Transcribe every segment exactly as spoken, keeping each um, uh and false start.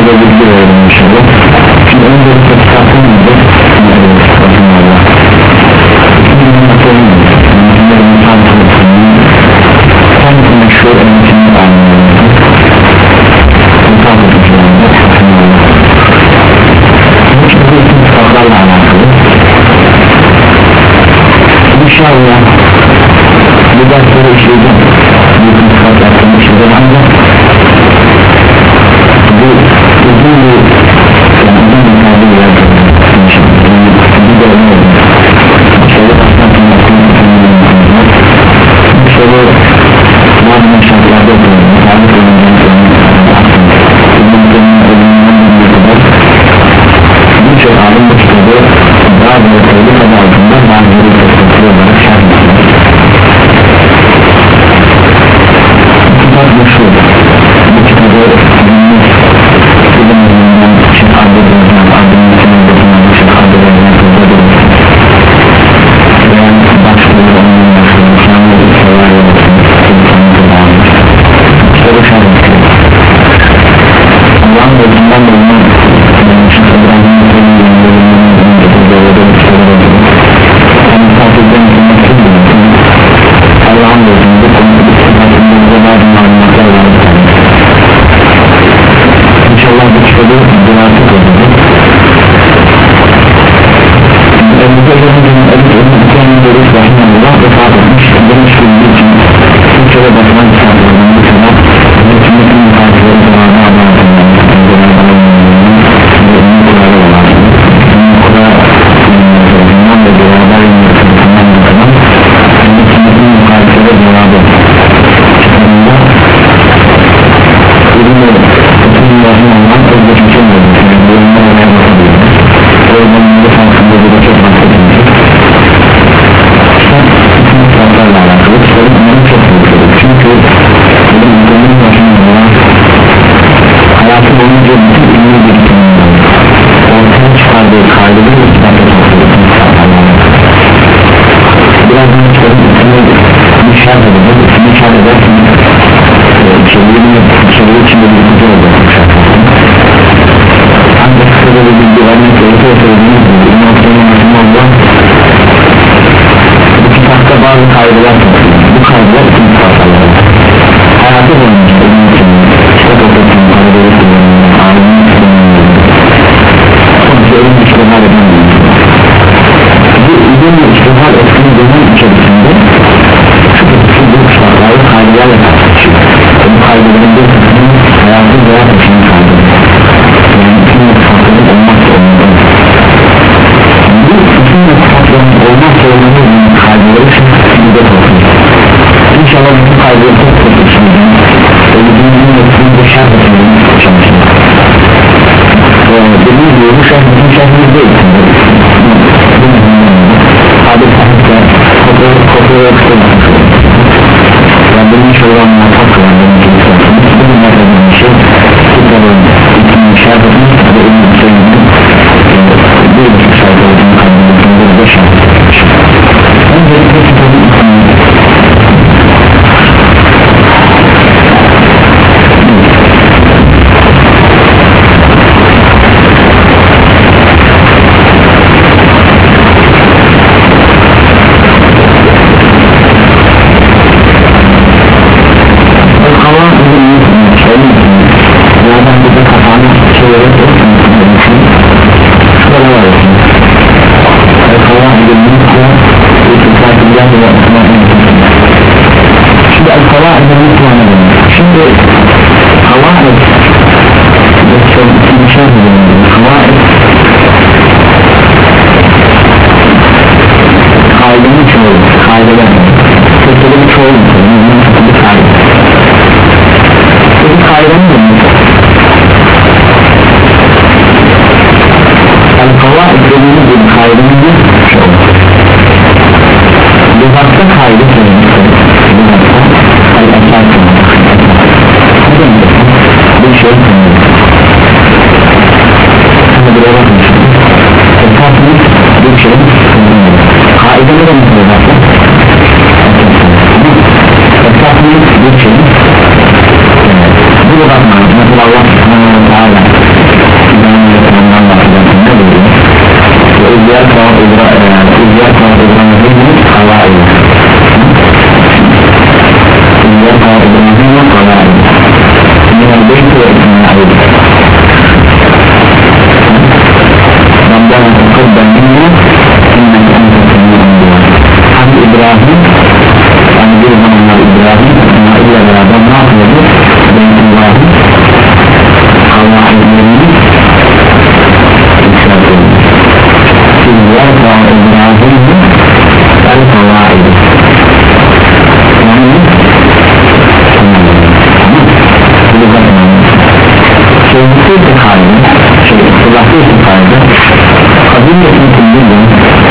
da bilgi verelim inşallah. Şimdi önce bir tetkatın mıdır? Tetkatın Allah Bunun atalım Bunların insan tanıtımının tam meşhur eğitimini anlayalım. İnsan tanıtımında Tetkatın Allah Bu kitabı için kitaplarla alakalı İnşallah bu dersleri işleyeceğim. Bu kitap yaptığım işleyeceğim ancak bu uzun bir yani uzun bir tabi yapacağım. Bir de öyle oldu. Bu soru başlatın yaptığım bu soru bazı şartlarda yapıyorum. Sağlık ölümden birçok alim bu kitabı bazı yapıyorum adı altında bazıları teşekkür olarak şart ediyor. Kitap meşhur. Bu kitabı günlük ilimlerinden Şeyh Abdülhamid adının içindeki Şeyh Abdülhamid kızıdır. Ve başlıyor onun meşhur şanlı bir sever yolculuğu sultanlığı bağlı. Kitabı şart ediyor. Allah'ın gözünden de onun Şeyh İbrahim'in kızıdır. Allah'ın gözünde konuda sıfatımızda bazı malumatlar var. İnşallah bu kitabı diraset edeceğiz. Elimizde yazıcının Ebu Görüş Rahmanullah vefat etmiş. Demiş bildiği için Türkçe'de bakılan kitaplarından bu kitap hükümetin mukatileri zamanı adına hayatı boyunca bütün ünlü bir tanımlar ortaya çıkardığı kaydeleri ispatı birazdan kitabın üstüne bir şart edeceğiz üstüne şart edersin içeriği içinde bir kutu olacak ancak kısa bir bilgi vermek gerekiyor söylediğiniz gibi bu noktanın Allah bu kitapta bazı kaydeler bu kaydeler için kitaplar hayatı boyunca ünlü için kitap okusun kaydeleri kullanılıyor alemin kullanılıyor sonuçta ölüm iştihar edilmiyor bu ürünle iştihar ettiği dönem içerisinde şu bu şartları kaydelerle tartışıyor bu kaydelerin bir kısmının hayatı veya peşini kaydedir yani bütün sıfatların olmak zorunda bu bütün sıfatların olmak zorunda kaydeleri için müddet olsun İnşallah bütün kaydeleri çok çok düşüneceğim ölümünün yetkiinde şart etmeyi çalışacağım dediğim gibi bu şartın şartımız değil adı sahipte kopya okutulmuş Rabbim inşallah muhakkak kılandığını çalışacağım bu bunlardan bir şey kitabın ikinci şart etmek ve ölümün söylemek bir buçuk şart olduğunu kandırmışımdır ve şart etmiş öncelikle kitabın ikinci Şimdi el-kavaid Şimdi kavaid kavaid kaidenin çoğu kaideler kötülük çoğu bir kaide bir kaidenin mi? El-kavaid dediğimiz bir kaidenin bir çoğu Lügatta kaydı söylemiştir Lügatta el-esas bir şey kulliyye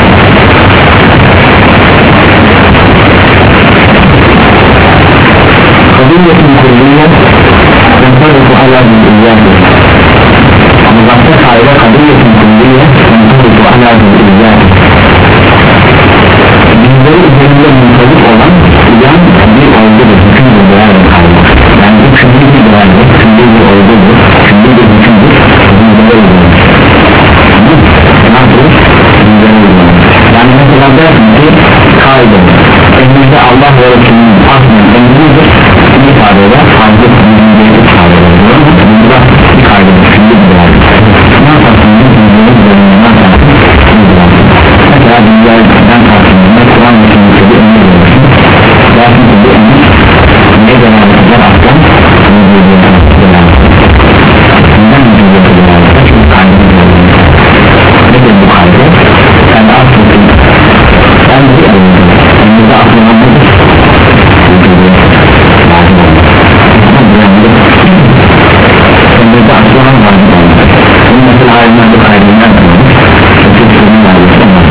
kadiyyetin kulliyye yentariku ala bil'iyyâdi ama başka sayıda kadiyyetin kulliyye yentariku ala bil'iyyâdi bizleri üzerinde müntalık olan uyan bir olgudur, hüküm bir değerle kalmak yani bu küllü bir değerle, küllü bir olgudur, küllü bir hükümdür, bizlere uygulanır nasıl? Bizlere uygulanır yani mesela dersin ki kaide elimizde Allah ve Resulünün aslen emridir bir ifade eder, fazla bir ifade eder burada bir kaidedir, küllü bir değerle ne yaparsın? bizlere üzerinde ne yaparsın? mesela bizlerden karşılığında Kur'an ve sünnete bir emir verirsin dersin ki bu emir ne delalet eder aslan? mücadele delalet neden mücadele delalet eder? çünkü kaydını delalet nedir bu kaydı? yani aslında ben bir elimde elimde aslında nedir? mücadele lazım olmak ama bu elimde elimde aslında lazım olmak bunun mesela ayrılan bir kaydını nereden olur? çünkü sürümün ayrısı olmaz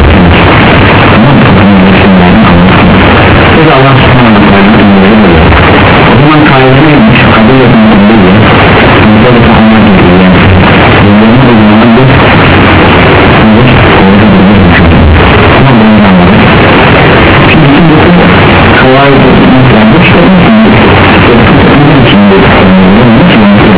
Biz Allah subhanahu wa ta'ala emrileri o zaman kaide neymiş? Kadiyyetin kulliyye bizleri tahmin edildiği bizlerin uygulanan bir bir orada bir bir hüküm ama bunun anlamı şimdi bütün bu kolay bir mesela bu şey bunun içinde bunun içinde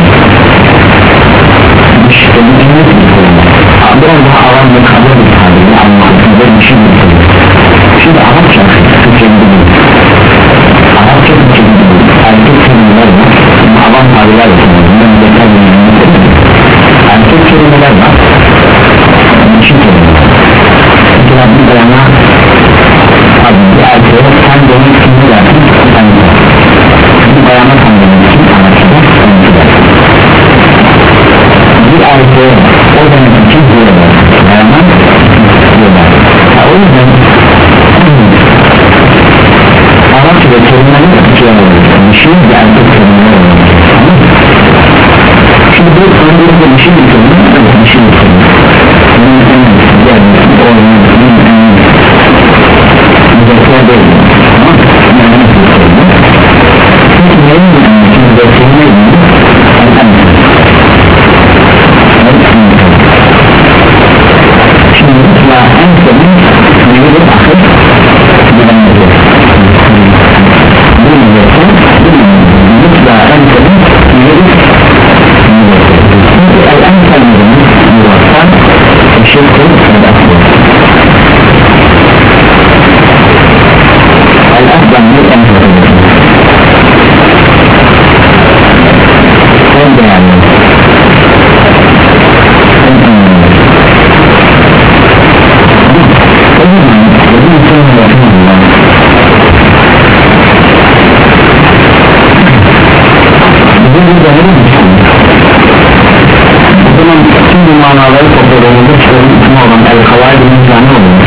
müşterinin en büyük biraz daha alan ve kabul bir tabirle anlattığı bir şey değil şimdi Arapça Türkçe gibi Arapça Türkçe gibi erkek kelimeler var alan tabirler var erkek kelimeler var için kelimeler mesela bir bayana bir erkeğe sen demek için ne dersin sen de bir bayana sen demek için Arapçada sen de bir erkeğe o demek için diyorlar bayana diyorlar o yüzden Arapçada kelimeler ikiye ayrılır dişi ve erkek kelimeler ayrılır şimdi bu öncelikle dişi bir kelime evet dişi bir kelime bunun en önemlisi yani o oyunun en müzekler değil ama yani nasıl bir kelime çünkü neyin önemlisi müzekler neydi en şimdi mesela en kelime neyidir akıl güvenlidir bu müzekler mesela en kelime neyidir çünkü el-en keliminin yuvastan eşittir el-afdan bir en kelime en değerli en önemli o zaman bu insanın yapımında bizim bir değerli düşünüyoruz o zaman tüm bu manaları topladığımızda çıkarım isim olan el-havai bir imkanı olur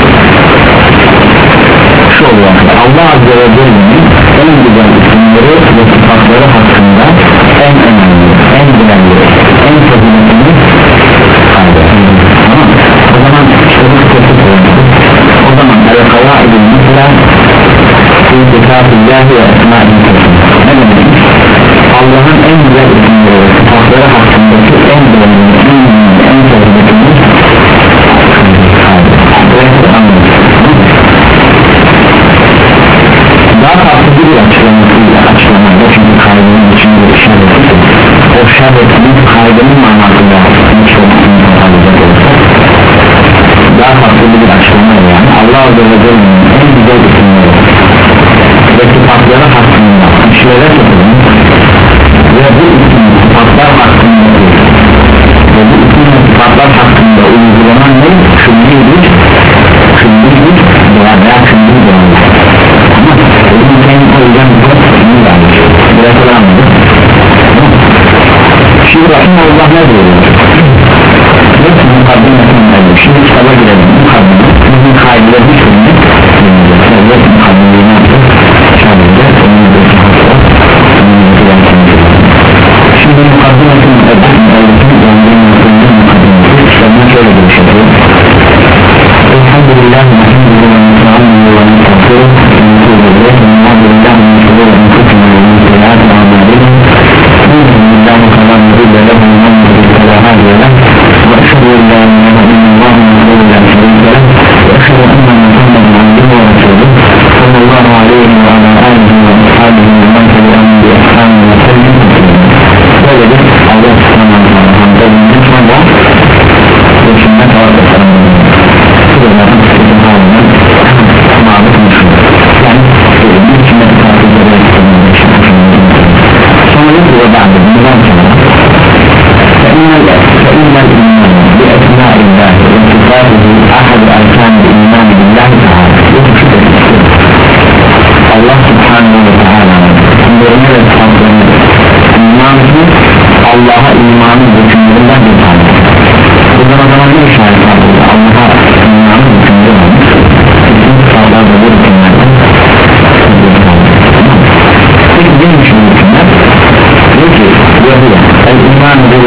şu oluyor Allah Azze ve Celle'nin en güzel isimleri ve sıfatları hakkında en önemli, en güvenli, en faziletli halde tamam o zaman işte bu sıfatı o zaman el-havai bir mesela İtikafillâhi ve esmâ'in ne demek? Allah'ın en güzel isimleri ve sıfatları hakkındaki en güvenli, en güvenli, en faziletli daha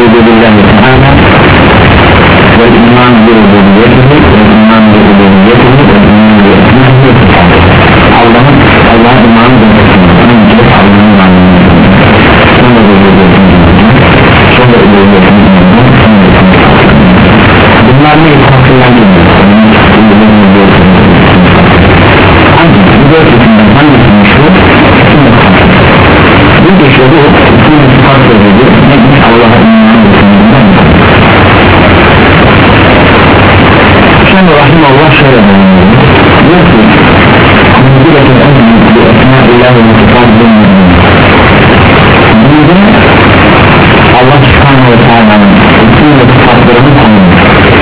tevhid billahi teala ve iman bi rububiyyetihi ve iman bi uluhiyyetihi ve iman bi esma'ihi. Allah'ın Allah'a imanı demektir. Önce Allah'ın imanını sonra uluhiyyetini sonra uluhiyyetini bunlar ne hatırlanıyor? Ancak bu dört isimden hangisini şu? Bu geçiyordu bütün sıfat sözüdür. Neymiş? Allah'a imanı demektir. Şimdi rahimallah şöyle bulunuyor. Diyor ki Müdüretin emni bi esma-illahi ve sıfatının burada Allah subhanahu ve teala'nın bütün ve sıfatlarını tanıyor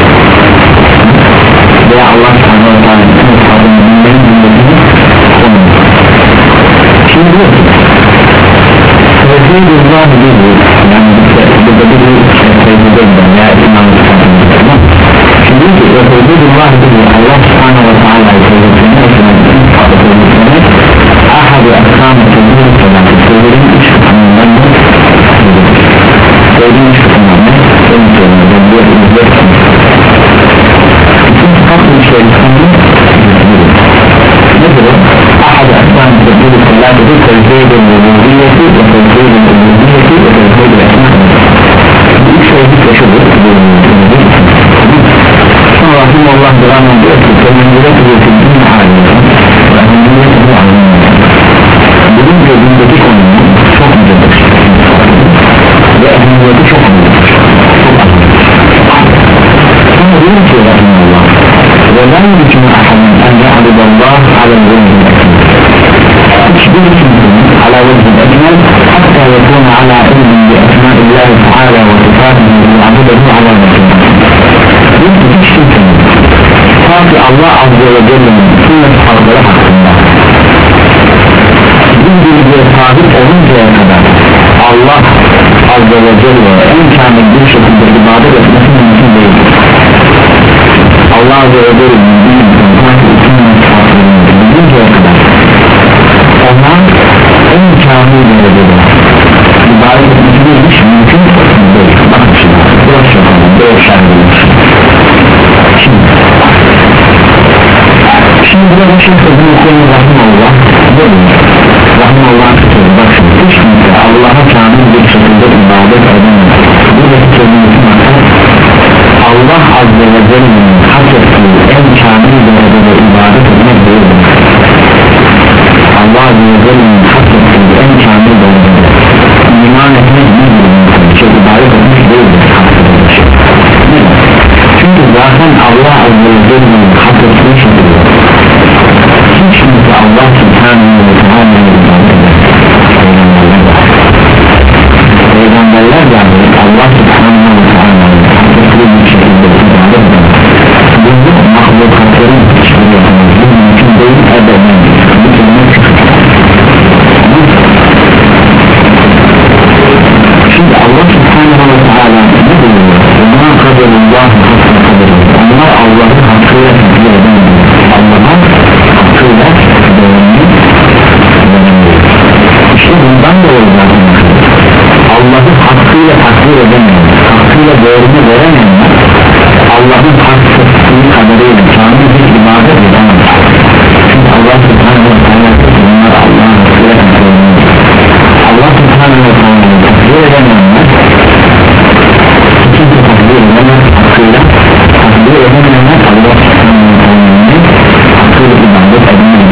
veya Allah subhanahu ve teala'nın bütün sıfatlarını bilmenin bilmediğini tanıyor. Şimdi diyor ki Tevhid-i-Allah bilir, yani burada bir tevhid-i veya iman-ı sıfatını. Şimdi diyor ki Tevhid-i-Allah bilir, Allah subhanahu ve teala'yı tevhid-i ahad-ı akam-ı tevhid-i selatı tevhidin üç kısmından da tevhidin üç kısmından da ön tevhidin bir izler bütün sıfatlı şeylerinde nedir o? ahad-ı akam-ı tevhid-i selatı tevhid-i uluhiyyeti ve tevhid-i uluhiyyeti ve tevhid-i esma'ı. Bu üç tevhid yaşadır sonra rahimallah devam ediyor ki tevhid-i tevhid-i halinde bugün gözündeki konunun çok mücedir ve ehemmiyeti çok mücedir sonra diyor ki rahimullah ve ben bütün ahadın en ya'budallah alel-vehid hiçbir kimsenin ala vehid ekmel hatta yekuna ala ilmin bi esma-illahi teala ve sıfatını ya'budahu ala vehid diyor ki hiç kimsenin sanki Allah azze ve celle'nin bütün sıfatları hakkında bir bilgiye sahip oluncaya kadar Allah azze ve celle en kamil bir şekilde ibadet etmesi mümkün değildir. Allah azze ve celle'nin bilgiye sanki bütün sıfatlarını bilinceye kadar ona en kamil derecede ibadet etmesi değilmiş mümkün değil. Bakın şimdi biraz şöyle biraz şerhiymiş. Şimdi Şimdi burada bir şey sözünü okuyun rahimallah değil rahimallah tutuyor bak şimdi hiç kimse Allah'a kamil bir şekilde ibadet edemez. Buradaki sözünü Allah azze ve celle'nin hak ettiği en kamil derecede ibadet etmek değildir. Allah azze ve celle'nin hak ettiği en kamil derecede iman etmek değildir. Şey ibadet etmek değildir. Çünkü zaten Allah azze ve celle'nin hak ettiği şekilde hiç kimse Allah subhanahu ve teala'yı ibadet eder. Peygamberler yani Allah subhanahu ve teala'yı hak ettiği bir şekilde ibadet eder. Bu mahlukatların hiçbir yapamaz. Bu mümkün değil ebeden. Bu kelime küçük. Şimdi Allah subhanahu ve teala ne diyor? Onlar kaderullah hakkı kader. Onlar Allah'ın hakkıyla takdir edemez. Allah'a hakkıyla değerli işte bundan dolayı zaten Allah'ın hakkıyla takdir edemeyen hakkıyla değerini veremeyenler Allah'ın hakkı kadarıyla kamil bir ibadet edemez. Çünkü Allah subhanahu ve teala bunlar Allah'ın hakkıyla takdir edemez. Allah subhanahu ve teala takdir edemeyenler kimse takdir edemez hakkıyla takdir edemeyenler Allah subhanahu ve teala'nın hakkıyla ibadet edemez.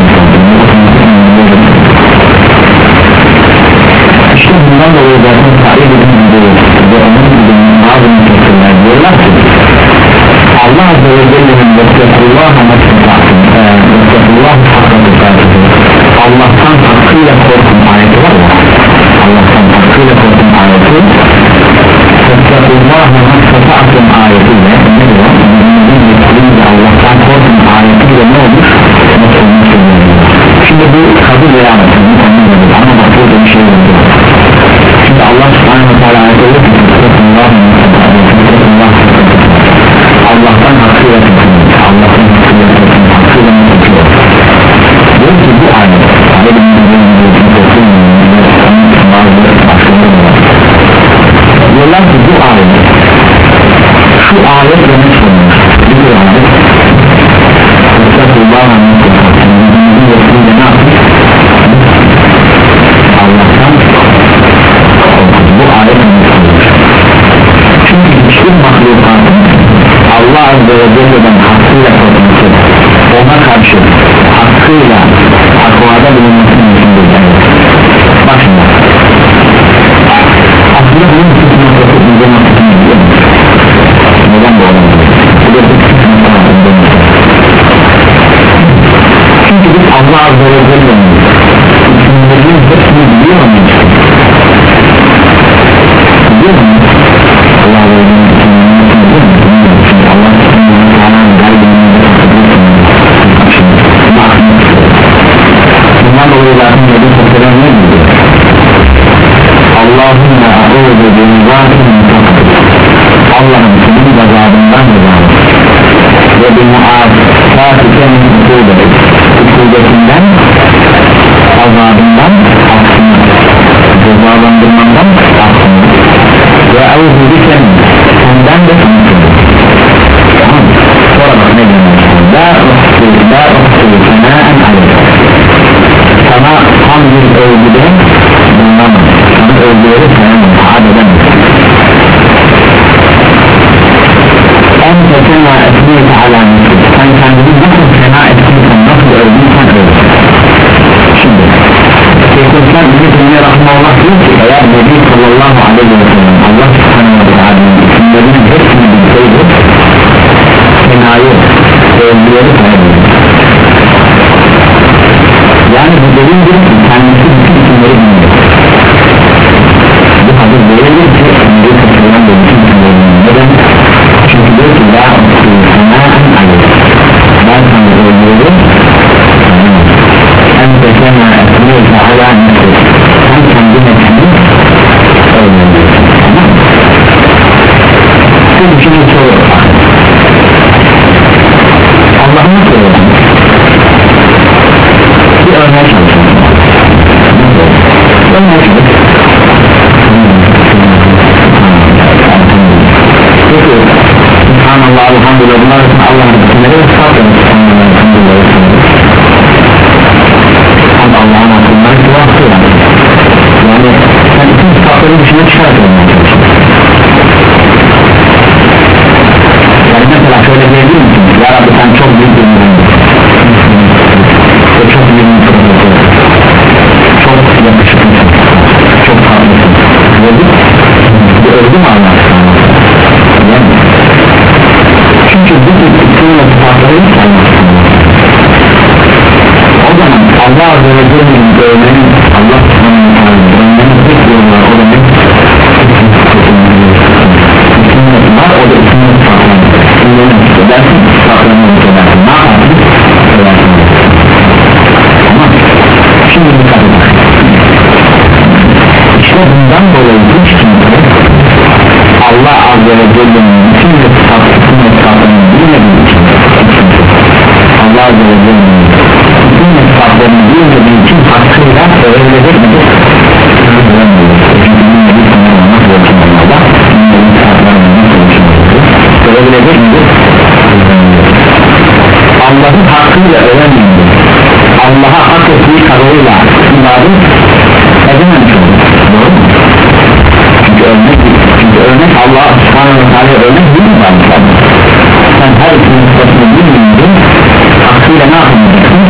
İşte bundan dolayı zaten sahip edildiği ve onun gibi bazı müfessirler diyorlar ki Allah azze ve celle'nin vessetullah'a meslefatın vessetullah'a hakkı Allah'tan hakkıyla korkun ayeti var ya Allah'tan hakkıyla korkun ayeti vessetullah'a meslefatın ayetiyle ne diyor? Allah'tan korkun ayetiyle ne olur? Şimdi bu kabul veya anlamadım ama bak burada bir şey yok. Şimdi Allah subhanahu wa ta'ala ayet olur ki Allah'tan hakkıyla tutun Allah'tan hakkıyla tutun hakkıyla mı tutuyor diyor ki bu ayet diyorlar ki bu ayet Azze ve Celle'den hakkıyla korkması, ona karşı hakkıyla takvada bulunmasının içindedir. Bak şimdi aslında bunun kısmına korkutmayacağım kısmını biliyor musun? Neden bu adam? Bu da bir kısmına korkutmayacağım. Çünkü biz Allah Azze ve Celle'nin isimlerinin hepsini biliyor muyuz? Biliyor muyuz? Allah Azze ve Celle'nin isimlerinin hepsini biliyor muyuz? Çünkü Allah Teala'nın gaybini bundan dolayı zaten Nebi Sofyalar ne diyor? Allahümme a'udhu bi'izâtin Allah'ın senin gazabından gazabı ve bi'mu'afâtike min hukûbetik hukûbetinden azabından aksını cezalandırmandan aksını ve a'udhu bike senden de sanatını sonra bak ne diyor? La uhsû la uhsû senâen aleyh sana tam bir övgüde bulunamaz sana övgüleri sayamaz taat edemez en fena etmeyete alameti sen kendini nasıl fena etmeysen nasıl övdüysen öv şimdi Şeyhülislam İbn-i Teymiye Rahmanullah diyor ki eğer Nebi sallallahu aleyhi ve sellem Allah subhanahu ve teala'nın isimlerinin hepsini bilseydi fenayı övgüleri sayabilir yani bu delildir ki kendisi bütün isimleri bilmiyor bu hadis değildir ki Nebi Sallallahu aleyhi ve sellem neden? Çünkü diyor ki la usulüsünaen aleyh ben sana övgüleri en tekema etmeyse ala nefes sen kendi nefsini övgüleri tamam mı? Siz şimdi soru Allah'ın nasıl övgüleri? Bir örneğe çalışalım örneğe çalışalım peki Subhanallah elhamdülillah bunlar için Allah'ın isimleri ve sıfatları Subhanallah elhamdülillah Allah'ın akılları ki vakti yani yani sen bütün sıfatları dışına çıkartıyorsun yani mesela şöyle diyebilir misin ya Rabbi sen çok büyük bir mühendis ve çok büyük bir profesör çok yakışıklısın çok tatlısın dedik bu öldü mü Allah'tan yani çünkü bu isimle sıfatları hiç olmazsın o zaman Allah Azze ve Celle'nin övmenin Allah övmenin tek yolu var o da ne? İsimle var o da isimle sıfatları isimlerini edersin sıfatlarını edersin ne yaparsın? Edersin tamam şimdi dikkat edin işte bundan dolayı hiç kimse Allah Azze ve Celle'nin bütün ve sıfatlarını bilmediği için Allah Azze ve Celle'nin bütün ve sıfatlarını bilmediği için hakkıyla öğrenilecek midir? çünkü bilmediği sınırla nasıl yaşamalarda bilmediği sıfatlarını nasıl yaşamalarda öğrenilecek midir? Allah'ın hakkıyla öğrenmeyindir Allah'a hak ettiği kadarıyla ibadet edememiş olur doğru mu? çünkü örnek çünkü örnek Allah'a subhanahu ve teala örnek değil mi var sen her ikinin sıfatını bilmeyince hakkıyla ne yapamayacaksın?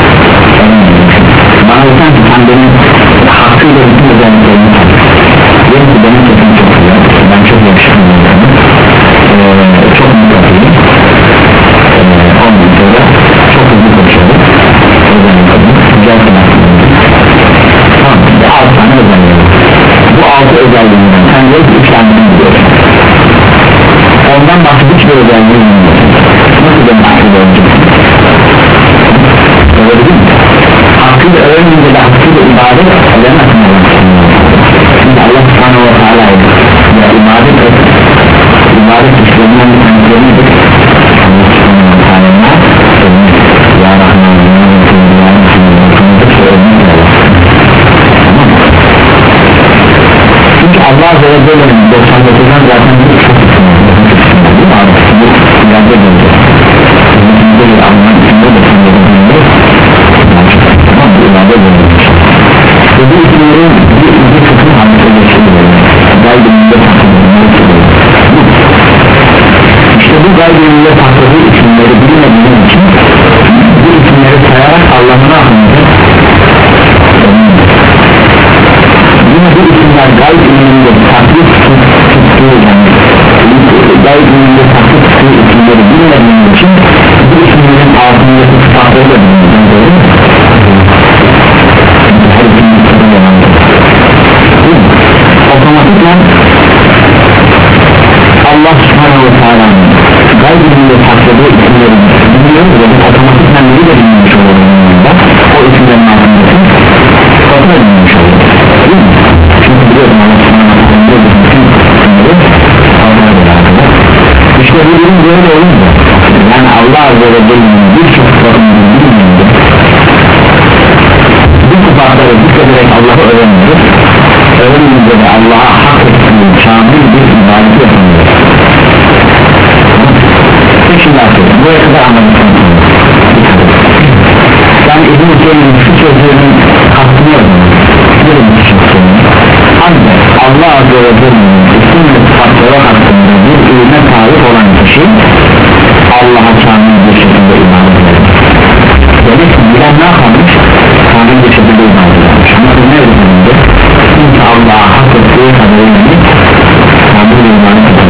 bana desen ki sen benim hakkıyla bütün özelliklerimi diyelim ki benim sesim çok güzel ben çok yakışıklıyım ee, çok mutluyum ee, ondan sonra çok hızlı konuşuyorum güzel sanatçıyım tamam bu altı tane özelliğim bu altı özelliğinden sen diyor ki üç tanesini biliyorsun ondan başka hiçbir özelliğim bilmiyorsun nasıl benim hakkıyla öğreneceksin öyle değil mi? hakkıyla öğrenince de hakkıyla ibadet edemezsin çünkü Allah subhanahu ve teala ya ibadet et ibadet işlerinden bir tanesini de Allah subhanahu ve teala ya Rahman ya çünkü Allah Azze ve Celle'nin doksan dokuzdan zaten bir çok isimler değil mi abi? bu ileride gelecek bu bir anlam içinde doksan dokuzunda tamam bu ileride gelecek ve bu isimlerin bir izi kısmı hakkında geçiyor geldiğinde takımında işte bu gaybinde sakladığı isimleri bilmediğim için bu isimleri sayarak Allah'ın rahmetine yine bu isimler gayb ilminde taklit tuttuğu gayb ilminde taklit tuttuğu isimleri bilmediğim için bu isimlerin altındaki sıfatları da bilmediğim her isimleri otomatikman Allah subhanahu ve teala'nın gayb ilminde sakladığı isimleri biliyoruz ve otomatikman biri de bilmiş oluyor o isimlerin altındaki sıfatları bilmiş oluyor çünkü biliyorum Allah subhanahu ve teala işte bu durum böyle olunca yani Allah azze ve celle'nin birçok sıfatını bilmeyince bu sıfatları zikrederek Allah'ı öğreniyor öğrenince de Allah'a hak ettiği şamil bir ibadet yapılıyor şimdi artık buraya kadar anlamışsın yani İbn-i Teymi'nin şu sözlerinin kastını yazıyor ancak Allah azze ve celle'nin isim ve sıfatları hakkında bir ilme sahip olan kişi Allah'a şamil bir şekilde ibadet eder demek ki bilen ne yapmış? Şamil bir şekilde ibadet eder nasıl ne ödülünde? Çünkü Allah'a hak ettiği kadarıyla şamil bir ibadet eder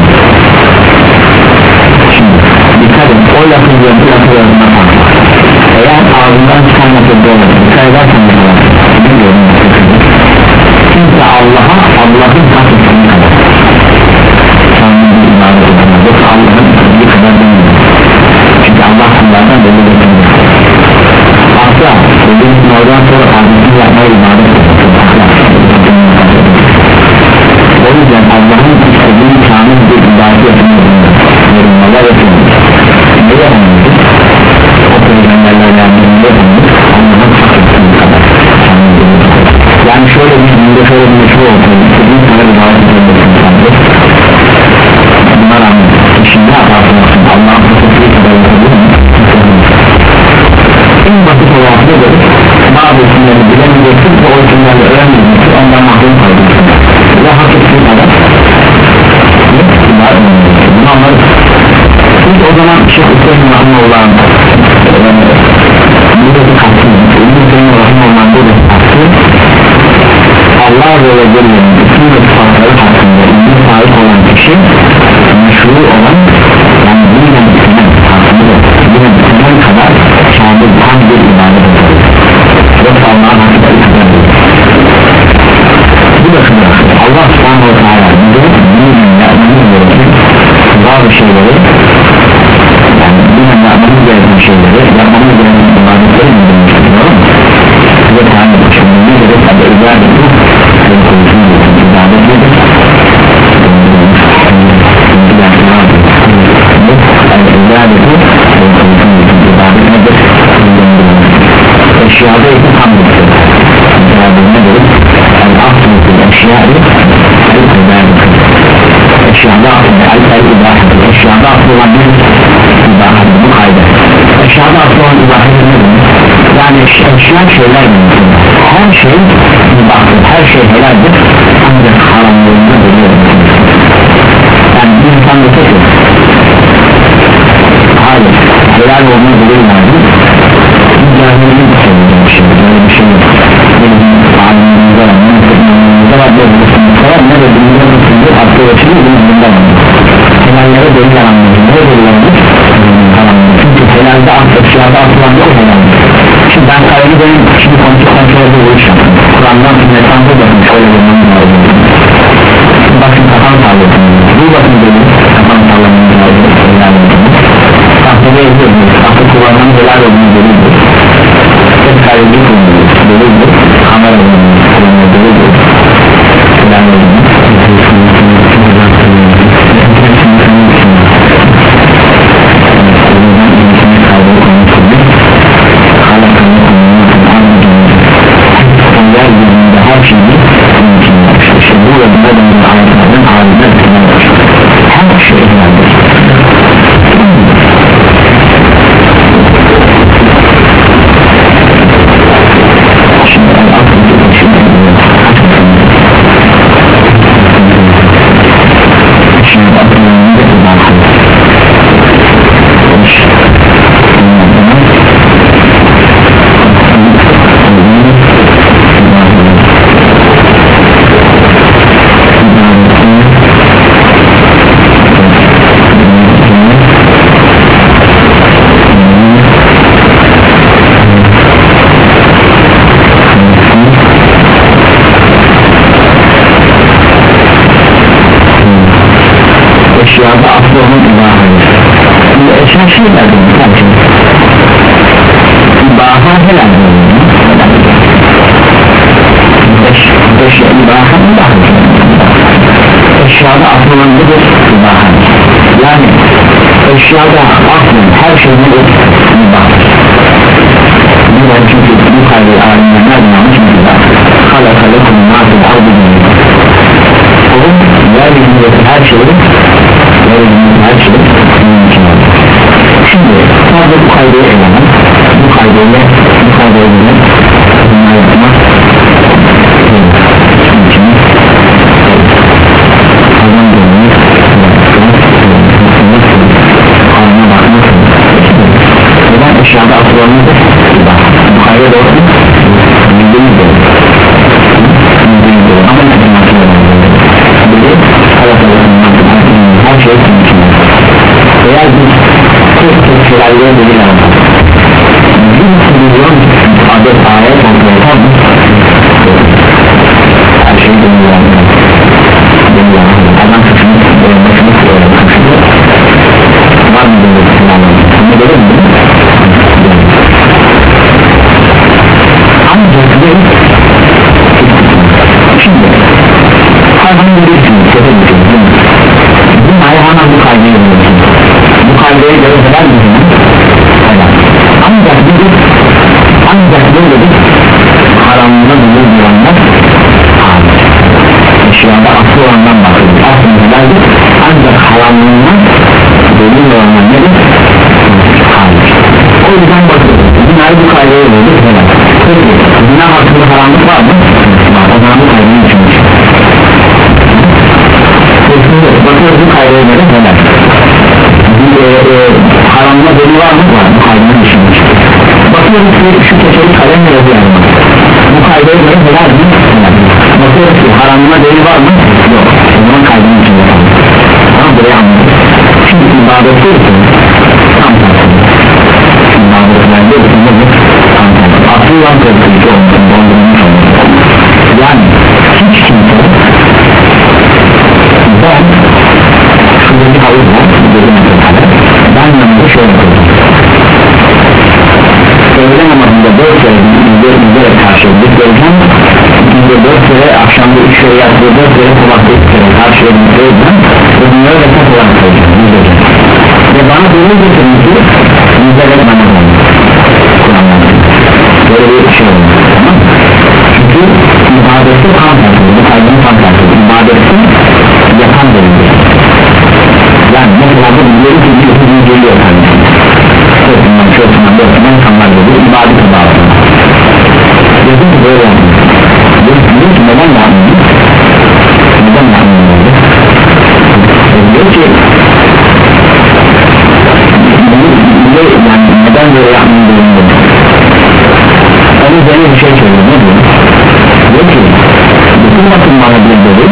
şimdi dikkat et o lafın ve bu lafı yazına fark var eğer ağzından çıkan lafı doğru dikkat edersen mesela biliyorum kimse Allah'a Allah'ın hak ettiği kadar şamil bir ibadet eder yoksa Allah'ın istediği kadar demiyor çünkü Allah kullardan belli bir demiyor asla dediğimiz oradan sonra hadisini yapmaya ibadet eder o yüzden Allah'ın istediği şamil bir ibadet yapılır yorumlar yapılır ne yapılır o peygamberlerle yanlarında yapılır Allah'ın hak ettiği kadar yani şöyle bir günde şöyle bir meşhur olsun istediği kadar ibadet edilir buna rağmen şimdi ne yaparsın Allah'ın hak ettiği kadar yapılır en basit olarak ne olur bazı isimleri bilemeyeceksin ve o isimlerle öğrenmeyeceksin ondan mahrum kalacaksın ve hak ettiği kadar bunu anlarız çünkü o zaman Şeyh Hüseyin Rahimahullah buradaki kalsın İbn-i Hüseyin Rahimahullah buradaki kalsın Allah ve Celle'nin bütün ve sıfatları hakkında ilmi sahip olan kişi meşhur olan yani bilinen ismen hakkında bilinen ismen kadar şahane tam bir ibadet edilir yoksa Allah'ın hakikaten kadar değil bu da şunu Allah subhanahu wa ta'ala bize bilinen yapmamız gereken bazı şeyleri yani bilinen yapmamız gereken şeyleri yapmamız gereken ibadetleri bildirmiştir doğru mu? Size tane düşünmemiz gerek tabi ibadet bu ve konuşun ibadet nedir? ibadet bu ve konuşun ibadet nedir? eşyada ise tam bir şey ibadet nedir? el-aslıklı eşyayı eşyada aslı el-ibadet eşyada aslı olan bir ibadet bu kaydı eşyada aslı olan ibadet nedir? yani eşya şeyler her şey ibadet her şey helaldir ancak haramlığında biliyor yani bir insan da tek hayır helal olmayı biliyor yani cahilinin söyleyeceğim bir şey böyle bir şey yok benim alimimde var mümkünlüğümde var mümkünlüğümde var ne de bilmiyorsunuz hatta ölçülü bilmiyorsunuz helallere delil anlamıyor ne delil anlamıyor çünkü helalde asıl eşyada asılan yok helalde şimdi ben kaygı benim şimdi kontrol kontrolde uğraşacağım Kur'an'dan sünnetten bu bakın şöyle bir anlamı var bakın kafam sağlıyorsun bu bakın delil kafam sağlamıyor tahtada yazıyoruz tahta kullanan helal olduğunu delildir tek kaygı kullanıyor delildir kamera kullanıyor delildir helal olduğunu her şeyi mümkün işte bu ve bu da ayetlerden alimler her şey eşyada aslında her şeyin mübahtır. Bundan çünkü bu kaydı alimler nereden almış mesela halaka lekum mâfil ardı onun yeryüzündeki her şeyi yeryüzündeki her şeyi mümkün olur. Şimdi sadece bu kaydığı eleman bu kaydıyla bu kaydıyla bunları yapmak mümkün adam dönüyor alına bakmak neden eşyada asılanlıdır bu kaydı doğru yüzde yüz doğru yüzde yüz doğru ama ne kadar bilir her şey mümkün eğer biz tek tek şeylerle delil almak bir milyon adet ayet olmayan her şey delil almak delil almak adam kısmı başını kısmı var mı delil almak ne delil mi? ancak delil şimdi hayvan görürsünüz bu hayvana bu kaydıyı görürsünüz bu kaydaya göre helal mi? helal ancak bir ancak böyle bir haramında bulur diyenler hayır eşyada asıl olandan bahsediyor aslında helaldir ancak haramlığından bulur olanlar nedir? hayır o yüzden bakıyoruz zinayı bu kaydaya göre helal peki zina hakkında haramlık var mı? var o zaman bu kaydayı içmiş bakıyoruz bu kaydaya göre helal bir e, e, haramla deli var mı? var bu kaydını düşünmüş bakıyoruz ki şu keçeli kalemle yazıyor bu kaydaya göre helal mi? helal bakıyoruz ki haramla deli var mı? yok o zaman kaydını düşünmüş ama buraya anladık şimdi ibadette ise tam tersi ibadetlerde ise nedir? tam tersi asıl olan tezgahı olmasın dondurmuş olmasın yani hiç kimse ben şurada bir havuz var ben yanımda şöyle koydum öğle namazında dört kere izleyerek karşıladık göreceğim günde dört kere akşamda üç kere yaptığı dört kere kulakta üç kere karşıladık göreceğim ve bunları da tek olarak koyacağım ve bana böyle getirin ki izleyerek namaz olmuş böyle bir şey olmuş tamam mı? çünkü ibadette tam tersi bu kaydın tam tersi ibadette yapan verildi yani mesela bu biliyor ki bir hızlı geliyor kendisi sırtından çözümden dörtünden insanlar geliyor ibadete bağlı dedim ki böyle yapmış dedim ki neden yapmış neden yapmış diyor ki yani neden böyle yapmış onun üzerine bir şey söylüyor ne diyor diyor ki bütün bakın bana bir dedi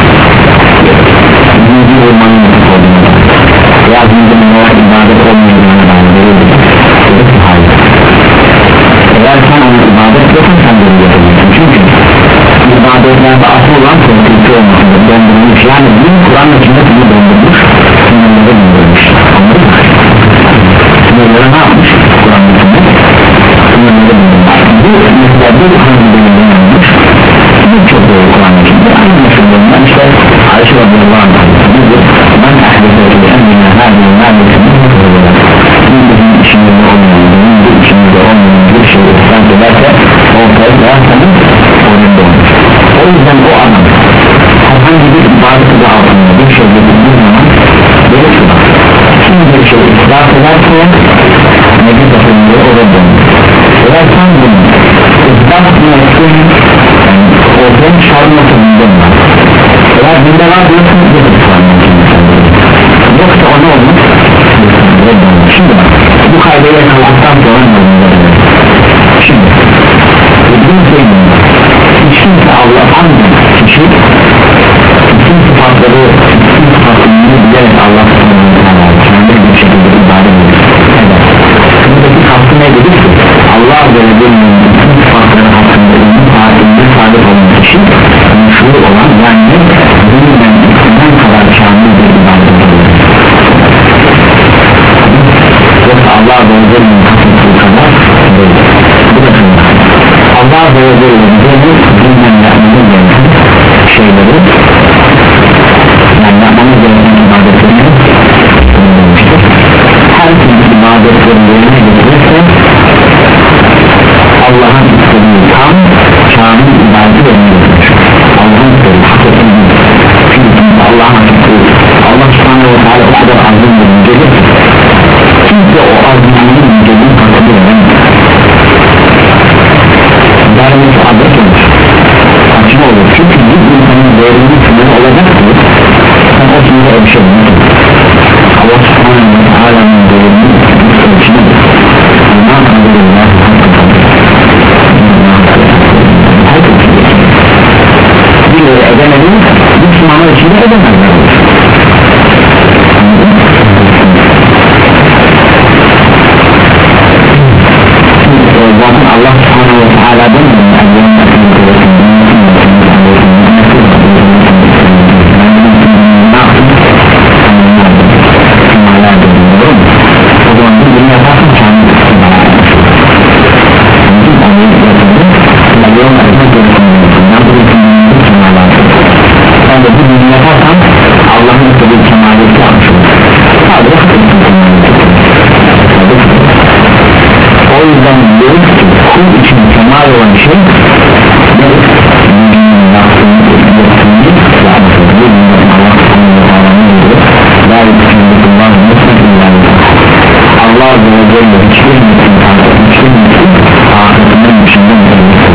yüzü olmanın nasıl olduğunu veya yüzünün olarak ibadet olmayacağını bana verildi dedi ki hayır eğer sen onu ibadet ediyorsan sen de yapacaksın çünkü ibadetlerde asıl olan korkutucu olmasıdır dondurmuş yani bir Kur'an'ın içinde bunu dondurmuş sınırları dondurmuş anladın mı? sınırları ne yapmış Kur'an'ın içinde sınırları dondurmuş bu mesela bir hangi bölümden olmuş birçok doğru Kur'an'ın içinde aynı meşhurlarından işte Ayşe radıyallahu anh ben ahdedeyim emmine hâdiyim hâdiyim bizim işimizde olmayan bizim işimizde olmayan bir şey ısrar ederse ortaya koyarsanız orada olur o yüzden o adam herhangi bir ibadeti de altında bir şey getirdiği zaman böyle şu bak şimdi bir şey ısrar ederse nebi takımlığı orada olur eğer sen bunu ısrar etmesin ortaya çıkarması bildim var eğer binde var diyorsun bir ısrarmasın yoksa o ne olur? şimdi bak bu kaydayı yakaladıktan sonra ne olur? şimdi bütün sevgimde hiç kimse Allah ancak kişi bütün sıfatları bütün sıfatlarını bilerek Allah kendi bir şekilde ibadet ediyor evet buradaki kastı ne dedik ki Allah böyle bir bütün sıfatları hakkında ünlü saatinde sahip olan kişi müşhur olan yani bunun ikisinden kadar kamil bir ibadet ediyor yoksa Allah böyle bir kadar değil bu da şunlar Allah böyle bir edemezler. Zaten Allah subhanahu ve teala'dan o zaman bir dünya yaparsın kendini sen de bir dünya yaparsan Allah'ın istediği kemaliyeti yapmış olur. O yüzden diyoruz ki kul için kemal olan şey nedir? Allah Azze ve Celle hiçbir mümkün hiçbir mümkün ahiretinden düşünden verilmiştir.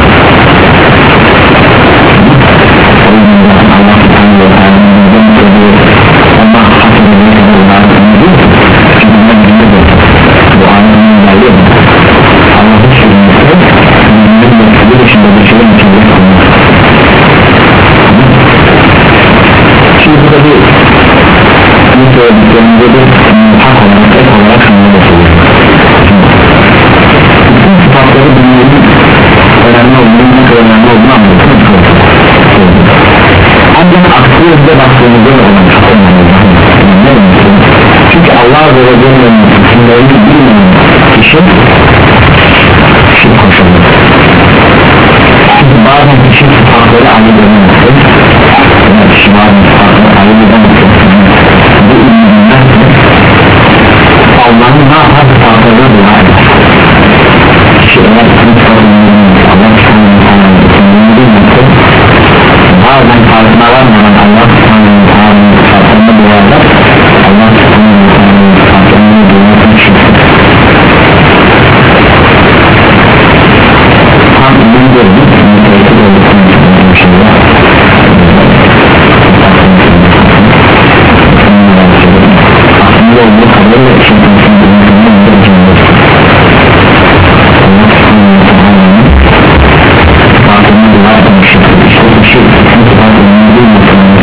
O yüzden Allah Subhanahu ve Teala'nın söylüyor Allah hakimine kadar değil çünkü ne bilmiyor bu anlamın geldi Allah hiç bilmiyor bir dışında bir şeyin içinde kalmaz. Şimdi burada bir bir söylediklerinde bir hak olarak ek olarak şunu da söylüyor. Bütün sıfatları dünyanın önemli olduğunu ne kadar önemli olduğunu anlatıyor. Ancak aklımızda baktığımızda da olan çok önemli. Çünkü Allah Azze ve Celle'nin isimlerini bilmeyen kişi şirk koşulur. Çünkü bazen kişi sıfatları ayırılmazsa kişi bazen sıfatları ayırılmazsa bu ürünler Allah'ın ne yapar sıfatlarına dua eder. Kişi eğer Allah sıfatlarını bilmezse bazen farkına varmadan Allah sıfatlarını sıfatlarına dua eder. Allah sıfatlarını sıfatlarına dua eder. Tam ürün gördük müteahhit olduktan sonra bir şey var. Aslında olduğu kadarıyla için insanın ürünlerinin bir cümlesi Allah sıfatlarını sıfatlarına dua etmiştir. İşte bir şey sıfatlarını bilmezse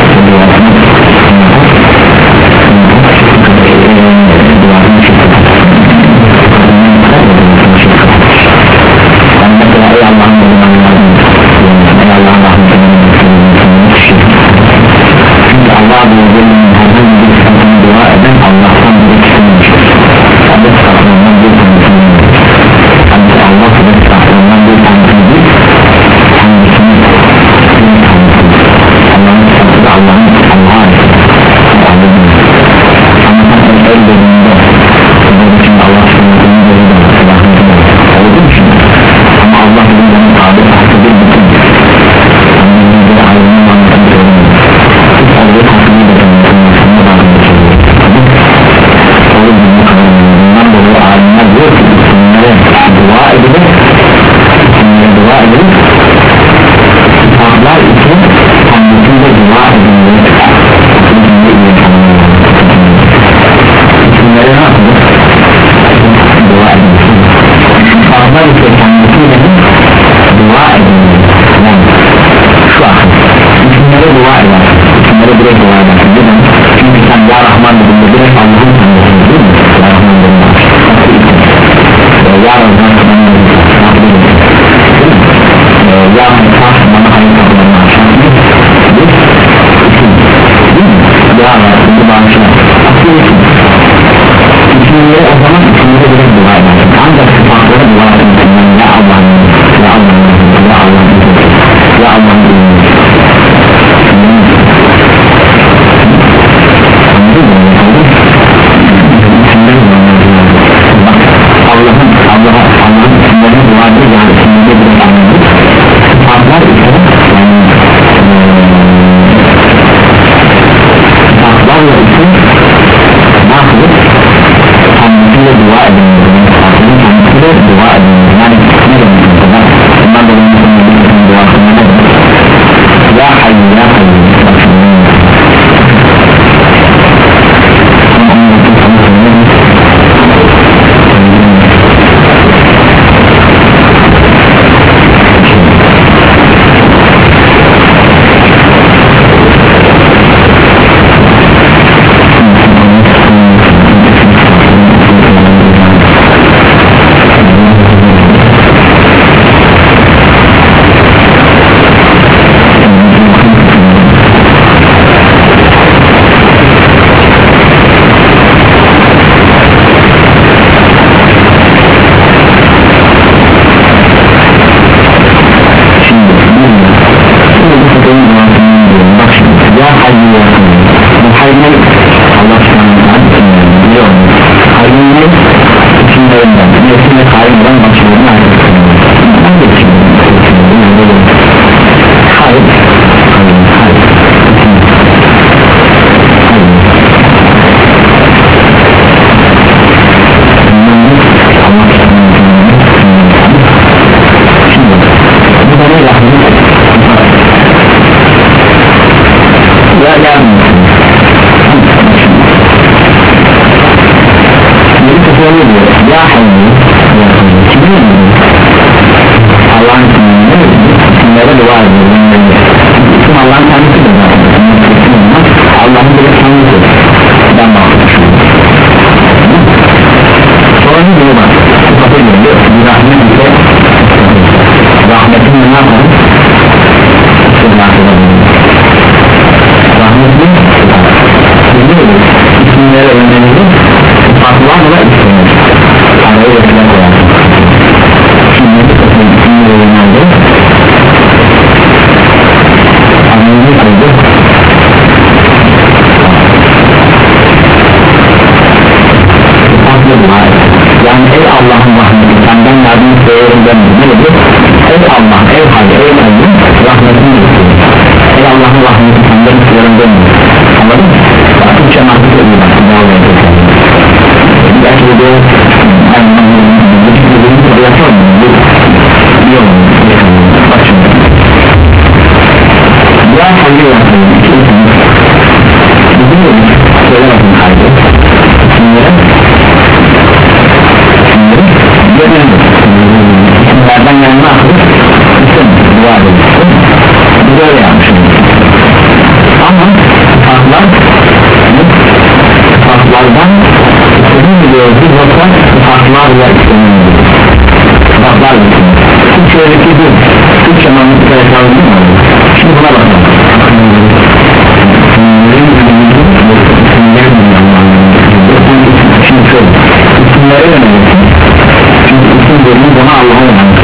dua edin, dua edin, yani ayrılan başlarına ayrılan ben de için hayır hayır hayır şimdi bu da ne rahmet ya yardım bir kısmı diyor ya hayır kimin Allah'ın isimlere dua ediyor isim Allah'ın kendisidir Allah'ın bir kendisidir ben bakmışım sonra ne diyor bak sıfatı geliyor bir rahmet ise rahmetin ne yapalım rahmetin isimlere yönelik sıfatlarla isimler araya yetilen koyar şimdi isimlere yönelik anlayın sayıdır sıfatlı dua yani ey Allah'ın rahmeti senden yardım isteyelim demek nedir? Ey Allah, ey Hadi, ey Kayyum rahmetini istiyor ey Allah'ın rahmeti senden istiyorum demek anladın mı? Türkçe mahsus ediyor devam ediyor belki de bir yapalım bir yol bak şimdi ya hangi yapalım iki isim bizim de söyle bakın kaydı isimlere isimleri isimlerden yanına akılır isim dua edilsin biz öyle yapmışız ama farklar farklardan istediğim biliyoruz biz yoksa farklarla istediğimiz farklarla istediğimiz Türkçe'deki bu Türkçe mantıkla yakaladın mı? Şimdi buna bakalım şimdi şöyle isimlere yönelik çünkü isim dediğimiz ona Allah'a yönelik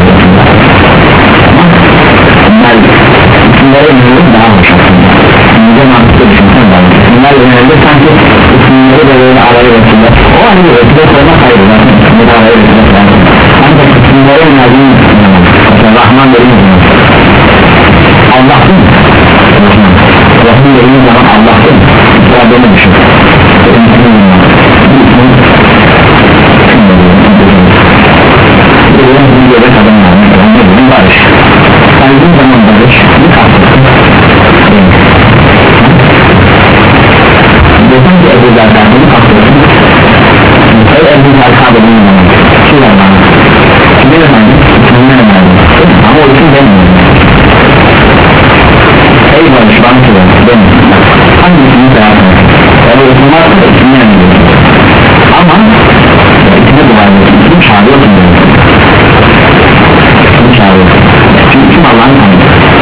isimlere yönelik daha hoş aslında isimlere mantıkla düşünsen daha hoş isimler yönelik sanki isimleri de böyle araya vesile o hani vesile koymak hayır zaten isimleri araya vesile koymak ancak isimlere yönelik mesela Rahman dediğimiz zaman Allah değil mi? Rahman dediğimiz zaman Allah değil mi? Ya böyle düşün bir göbek adam var ne bileyim barış saydığın zaman barış bir kalkırsın desin ki Ebu Zerdan bunu kalkırsın ey Ebu Zerdan dediğin zaman kim var bana kimin efendim kimin efendim ama o için demiyor ey barış bana ki demiyor hangisini sayarım yani o isim varsa ismini emniyor ama ismini dua ediyor ismini çağırıyorsun demiyor çünkü kim Allah'ın tanrı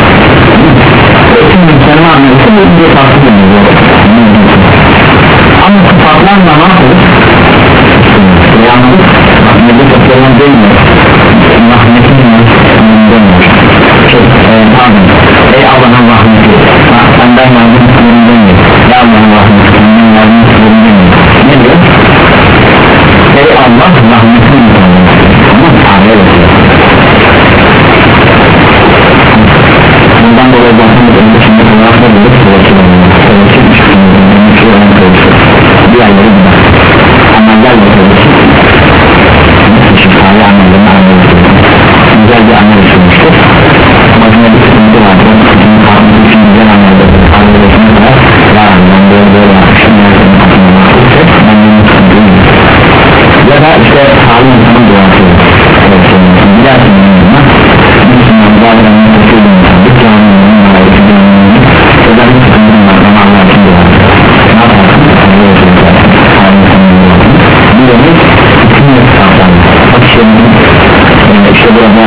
şimdi kendime anlıyorsun bu bir farklı deniyor ama sıfatlarla ne yapılır? yalnız rahmeti toplamam değil mi? rahmetin demiyor pardon ey Allah'ın rahmeti senden yardım istiyorum demiyor ya Allah'ın rahmeti senden yardım istiyorum demiyor ne diyor? ey Allah rahmetin demiyor ama Tanrı'ya bakıyor bundan dolayı bakımız önünde şimdi kulakta bulup kıvırcı kıvırcı kıvırcı diğerleri gider ameller de kıvırcı şifayı amellerini anlıyoruz güzel bir amel işlemiştir ama yine bir sıkıntı vardır sıkıntı kalması için güzel ameller anlıyorsunuz da ya ben böyle böyle yapmışım ben bunu sıkıntıyım ya da işte sağlık insanın duası gidersin yanına Müslüman bağlarını tutuyorum bir canlının ayrıcılığının özellikle sıkıntının var ama Allah için duası ne yaparsın? bir demek isim ve sıfatlar bak şimdi işte burada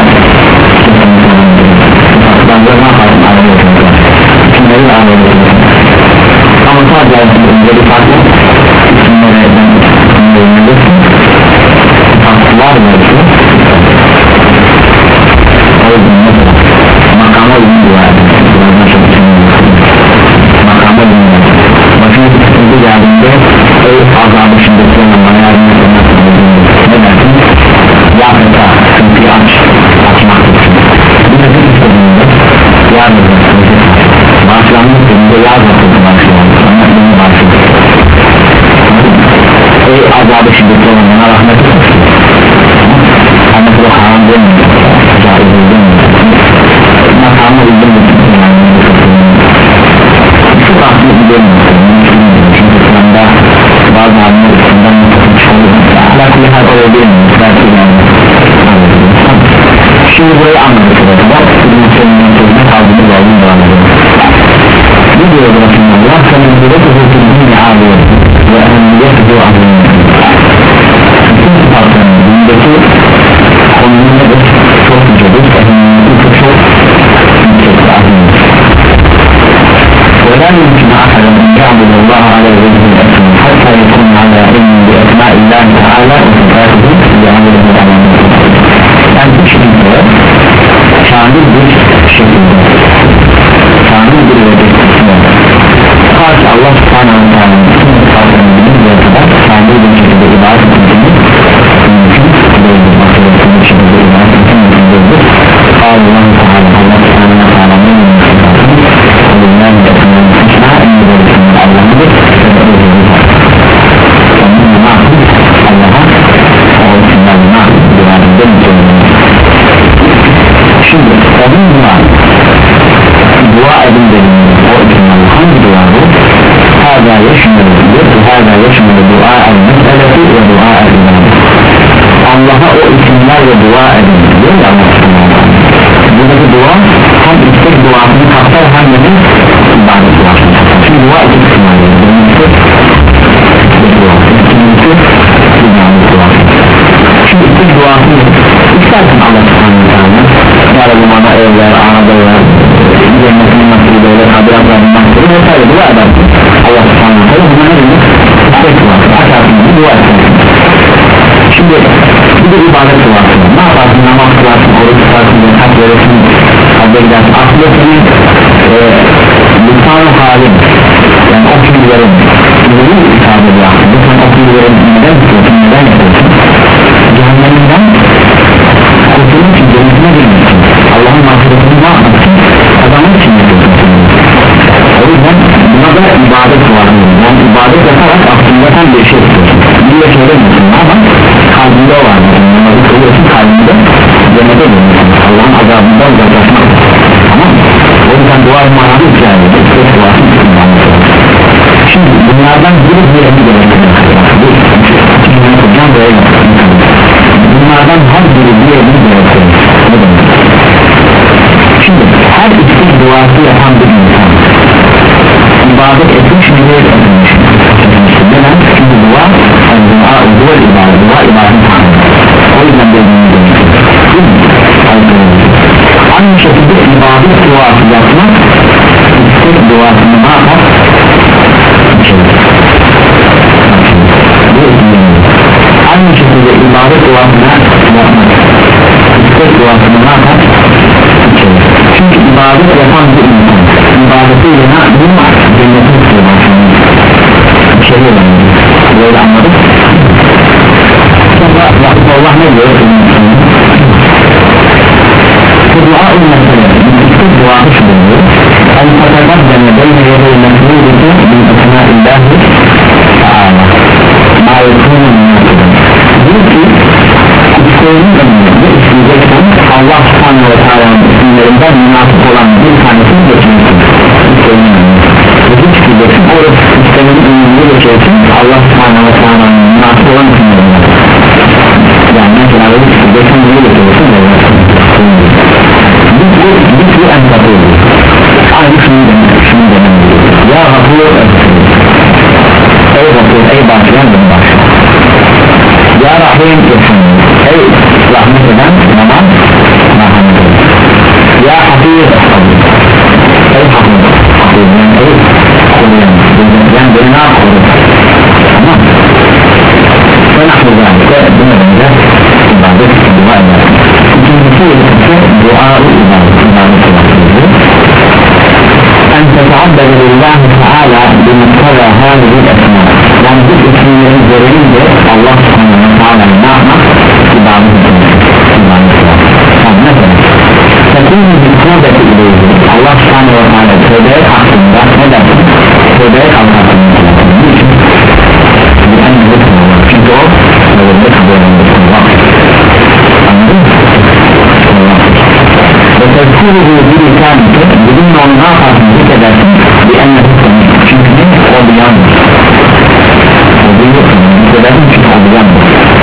sıfatlarla ne yaparsın? Ayrıcılığında isimleri de ayrıcılığında ama sadece önce bir farklı isimlere yönelirsin sıfatlar var makama uyum dua makama uyum başına bir sıkıntı geldiğinde ey azabı şiddetlerine bana yardım etmek ne dersin? ya feda azabı şiddetli olanlara rahmet olsun ama bu haram değil mi? Caiz değil mi? Makamı uygun mu? Şu rahmet değil mi? Çünkü Kur'an'da bazı halimler Kur'an'dan yapılmış oluyor ahlaklı her öyle değil mi? Şimdi burayı anladık burada bizim seninle sözüne kaldığımız lazım devam edelim. Ne diyor Resulullah? Senin bir de huzurun ağlıyor ve önemliyet bu ağlıyor. Bütün sıfatların bundaki konunun nedir? Çok yücedir, önemliyeti çok yüksekte ağlıyor. ولا يمكن أحد أن يعبد الله على وجه الأكمل حتى يكون على علم بأسماء الله تعالى وصفاته ليعبده على وجه yani bu şekilde kamil bir şekilde kamil bir vaziyette ta ki Allah subhanahu wa ta'ala bütün sıfatlarını bilince kadar kamil bir şekilde ibadet edilmek mümkün değildir makinesinin bir şekilde ibadet edilmek mümkün değildir Allah Teala Allah subhanahu wa ta'ala'nın sıfatını Allah'ın da kınanın kışına en güzel kınanın Allah'ıdır ve özürlüdür onun nakıl Allah'a o kınanın nakıl iradinde mükemmel. Şimdi onun dua dua edin dediğinde o isimler hangi dua bu? Hâzâ yaşmılıdır hâzâ yaşmılı dua el-meseleti ve dua el-ibadet Allah'a o isimlerle dua edin diyor ya Allah buradaki dua hem istek duasını kapsar hem de ibadet duasını kapsar şimdi dua iki kısımlardır birincisi bir dua ikincisi ibadet duası şimdi istek duasını istersin Allah subhanahu wa ta'ala yarabı bana evler, arabalar cennetin nasıl böyle kabiratlarının nasıl vesaire dua edersin Allah subhanahu wa ta'ala buna ne demek? İstek duası açarsın bir dua edersin şimdi bir de ibadet duası ne yaparsın namaz kılarsın oruç tutarsın zekat verirsin habbe gidersin aslında senin e, lisan-ı halin yani o fiillerin neyi ifade ediyor aslında sen o fiillerin neden tutuyorsun neden yapıyorsun cehenneminden kurtulun için cennetine girmişsin Allah'ın mağfiretini ne yapmışsın kazanmak için yapıyorsun o yüzden buna da ibadet var yani ibadet yaparak aslında sen bir şey yapıyorsun bir şey söylemiyorsun ama kalbinde o var namazı kılıyorsun kalbinde cennete girmişsin Allah'ın azabından uzaklaşmak tamam mı? O yüzden dua manada hikaye istek duası şimdi bunlardan biri diğerini gerektirir bunlardan her biri diğerini gerektirir şimdi her istek duası yapan bir insan ibadet etmiş mi değil etmiş neden? çünkü dua dua dua ibadet dua ibadet o yüzden dediğini aynı şekilde ibadet duası yapmak istek duasını ne yapar? aynı şekilde ibadet duasını yapmak istek duasını ne yapar? çünkü ibadet yapan bir insan ibadetiyle ne yapar? cennetin istiyorlar içeri önemli böyle anladık sonra Allah ne diyor? bu dua ümmetine istek duası şu diyor el fatakaddeme beyne yedey mesulüdü min esma illahi ta'ala ma yekunun mümkün diyor ki isteğinin önünde ne isteyeceksen Allah subhanahu wa ta'ala'nın isimlerinden münasip olan bir tanesini geçirsin isteğinin önünde ve hiç gideceksin o isteğinin önünde geçirsin Allah subhanahu wa ta'ala'nın münasip olan isimlerinden yani mesela öyle isteyeceksin bunu geçirsin Bikri en kapılı aynı şunu demek şunu demek ya Gafur ey Gafur ey bağışlayan beni bağışla ya Rahim ey rahmet eden bana merhamet eden ya Hafiz ey Hafiz Hafizden ey koruyan yani beni ne yapalım tamam ve nahmeden ve buna benzer ibadet dua eder ikincisi ise dua-ı ibadet ibadet olarak en teteabbede lillahi teala bimuktada hâzî esmâ yani bu isimleri görünce Allah subhanahu wa ta'ala'yı ne yapmak? ibadet etmek ibadet olarak yani ne demek? tekûnü bir tövbeti ileyhi Allah subhanahu wa ta'ala tövbeye kalktığında ne dersin? tövbeye kalktığında niçin? bir en güzel çünkü o Tüktürüğü bir lisanete bununla onu ne yaparsın hissedersin bir ennetsin çünkü o duyandır o duyuyorsun hissedersin çünkü o duyandır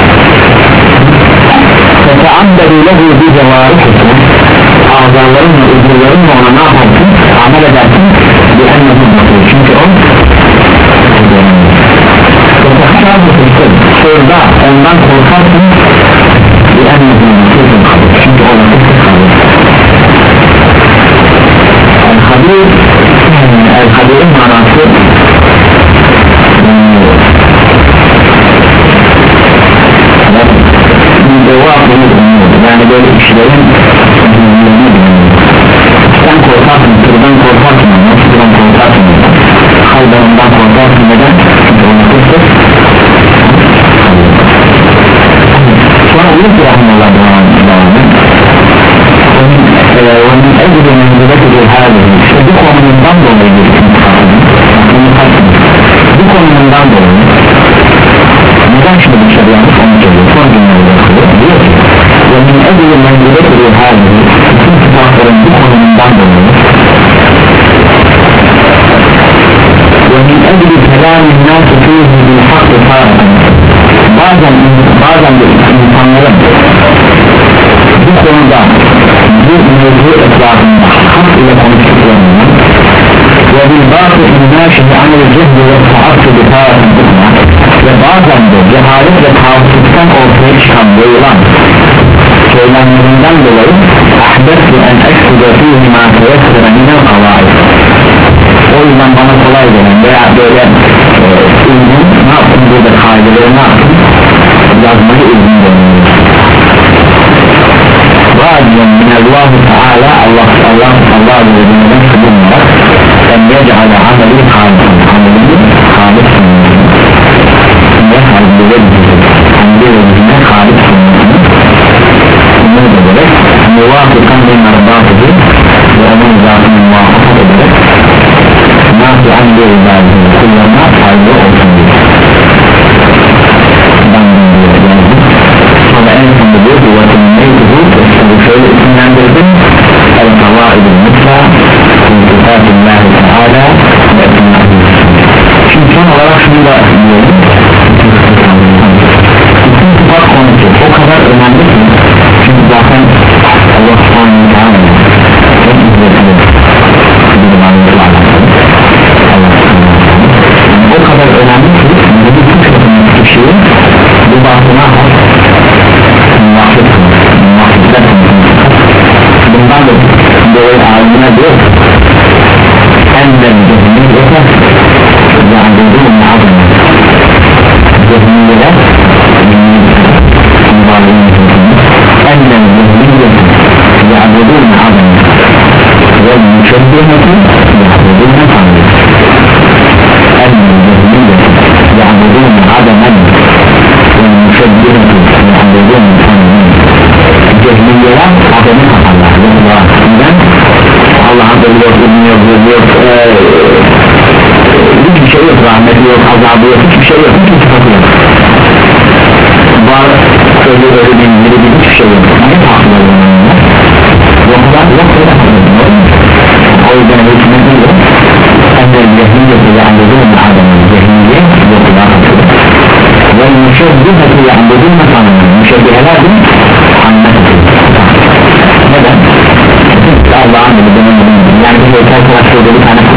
feteamberu lehu bi cevarihisi azalarınla uzuvlarınla ona ne yaparsın amel edersin bir ennetsin çünkü o Orada ondan korkarsın bir ennetsin çünkü o vakit kalır El-Habir El-Habir'in manası yani böyle işlerin sen korkarsın, sırdan korkarsın sırdan korkarsın hayvanından korkarsın neden? çünkü onu kırsın sonra uyum ki rahmanallah devamı onun evde menziletleri hâli işte bu konumundan dolayı bu konumundan dolayı neden şimdi bir şey yanlış onu söylüyor son günlerde diyor ki onun evde menziletleri hâli bütün sıfatların bu konumundan dolayı onun evde kelamin nâsı fîhî bil hakkı târatan bazen bazen de insanların bu konuda bu mevzu etrafında hak ile konuştuklarını ve bir bazı innâşini anil cehdi ve taatçı bir tarafında ve bazen de cehalet ve tavsızlıktan ortaya çıkan yayılan söylemlerinden dolayı ahbettu en eksüde fîhî mâ teyessere minel kavâid o yüzden bana kolay gelen veya böyle e, uygun ne yaptım burada kaideleri ne yaptım yazmayı uygun dönüyor Radiyen minallahu teala Allah Allah Allah Allah'ın kılınlar en yec'ale ameli hâlâ amelini hâlis sunmasını ne hâlâ hamdi ve zine hâlis sunmasını umut ederek muvafıkan ve merbatıdır ve onun zatını muvafakat ederek nasıl hamdi ve ibadetini kullanma fayda olsun diye ben diyor yazdım sonra en sonunda diyor ki bu şöyle isimlendirdim el-kavaid-i mutla iltifatillahi teala ve etmâhi şimdi son olarak şunu da diyelim bütün sıfat konusu o kadar önemli ki çünkü zaten Allah subhanahu wa ta'ala en izzetli bir varlıkla alakalı o kadar önemli ki bu bütün sıfatın şeyi bu batına bundan dolayı ağzına diyor en de cehennemi yeter yani bunun ağzına cehennemiyle en de cehennemi yeter yani bunun ağzına ve müşebbiheti yahudun tanrı en de cehennemi yeter yani bunun ağzına ve müşebbiheti yahudun tanrı cehmiyeler adını kaparlar neden? Allah'ın da yok, bilmiyor, yok ee, hiçbir şey yok, rahmeti yok, azabı yok, hiçbir şey yok, hiçbir sıfatı yok var, öyle öyle bilgileri bir hiçbir şey yok ne takdir ediyorlar? yoksa yok öyle takdir ediyorlar o yüzden hükümeti yok ender cehmiyeti ya'budun adamın cehmiye yokula katılır ve müşebbiheti ya'budun tanrı müşebbiheler de anlatır neden? Allah'ın gibi demedim yani bir heykel karşılığı bir tane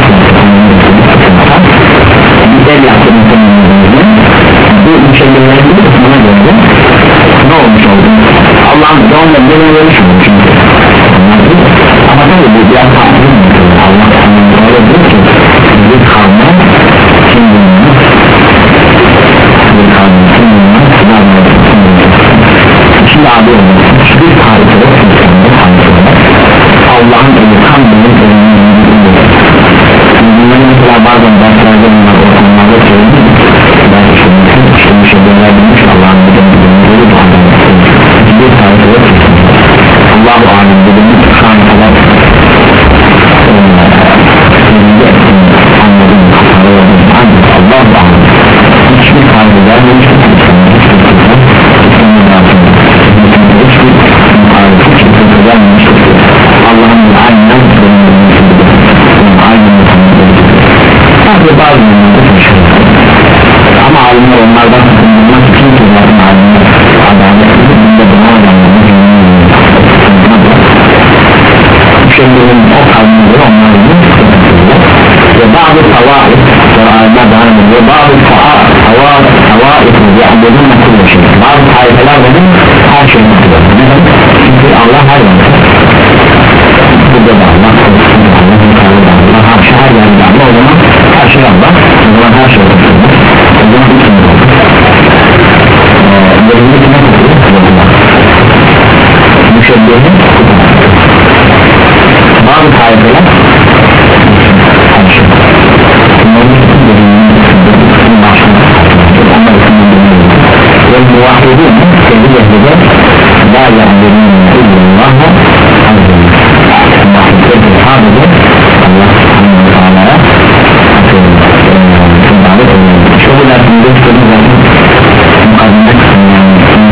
bir el yaptı bu müşebbihelerin bir kısmına göre ne olmuş oldu? Allah'ın da onunla bir ölmüş oldu çünkü ama tabii bu biraz farklı Allah'ın öyle diyor ki bir kavme kim bulunmaz bir kavme kim bulunmaz şimdi abi olmaz hiçbir tarih yok Allah'ın eli tam benim elimden bunları mesela bazen derslerde bunlar ortamlarda söyledi ben şimdi şimdi şeyler bilmiş Allah'ın bir de bir tarih yok bazı tayfeler dedim her şeyi tutuyor. Neden? Çünkü Allah her yerde. Burada da Allah, Allah, yukarıda Allah, her şey her yerde Allah. O zaman her şey Allah, o zaman her şey tutuyor. O zaman bütün olur. Bölümde kime tutuyor? Müşebbiyenin bazı tayfeler her şey. Bunların bütün bölümünün başında onlar isimden bölümünün ve muvahhidin kendi yehlede la ya'lemine illallah'a azim muvahhidin sadece Allah subhanahu wa ta'ala'ya ibadet edilir. Şu bu dersinde istedim zaten mukadime kısmından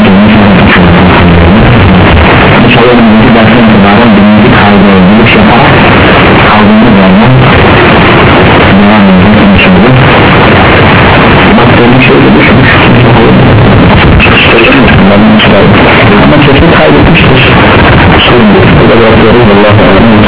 İnşallah önümüzdeki dersten itibaren birinci kaydı buluş yaparak kaldığımız yerden devam edeceğiz inşallah. Baktığım şeyde düşmüş ama sesini kaybetmiştir. Sorun değil. Bu da bakıyoruz Allah'a emanet.